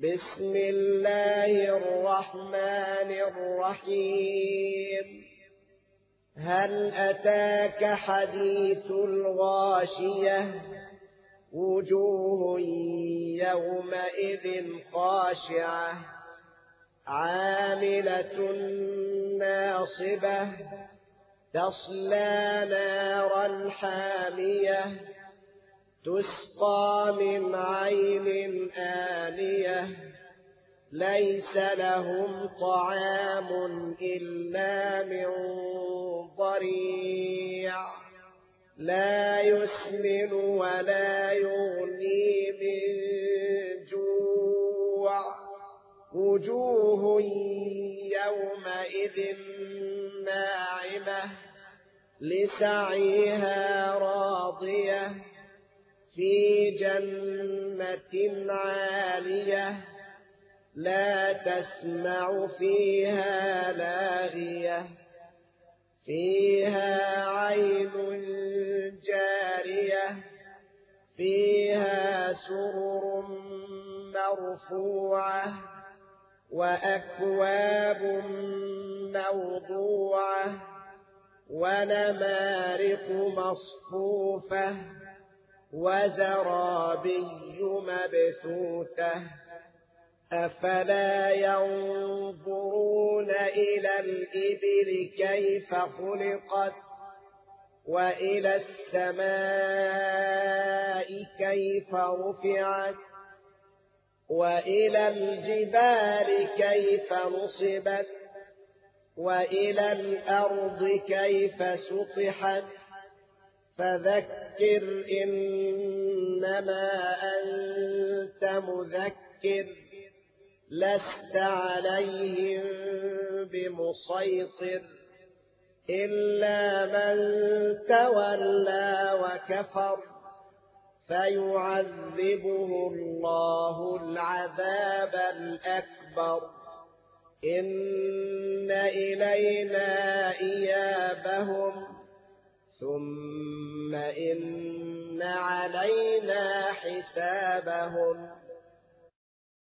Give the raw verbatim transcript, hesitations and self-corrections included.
بسم الله الرحمن الرحيم. هل أتاك حديث الغاشية؟ وجوه يومئذ خاشعة عاملة ناصبة تصلى نارا حامية تسقى من عين آنية ليس لهم طعام إلا من ضريع لا يسمن ولا يغني من جوع وجوه يومئذ ناعمة لسعيها راضية في جنة عالية لا تسمع فيها لاغية فيها عين جارية فيها سرر مرفوعة وأكواب موضوعة ونمارق مصفوفة وزرابي مبثوثة أفلا ينظرون إلى الإبل كيف خلقت وإلى السماء كيف رفعت وإلى الجبال كيف نصبت وإلى الأرض كيف سطحت فذكر إنما أنت مذكر لست عليهم بمسيطر إلا من تولى وكفر فيعذبه الله العذاب الأكبر إن إلينا إيابهم ثم إن علينا حسابهم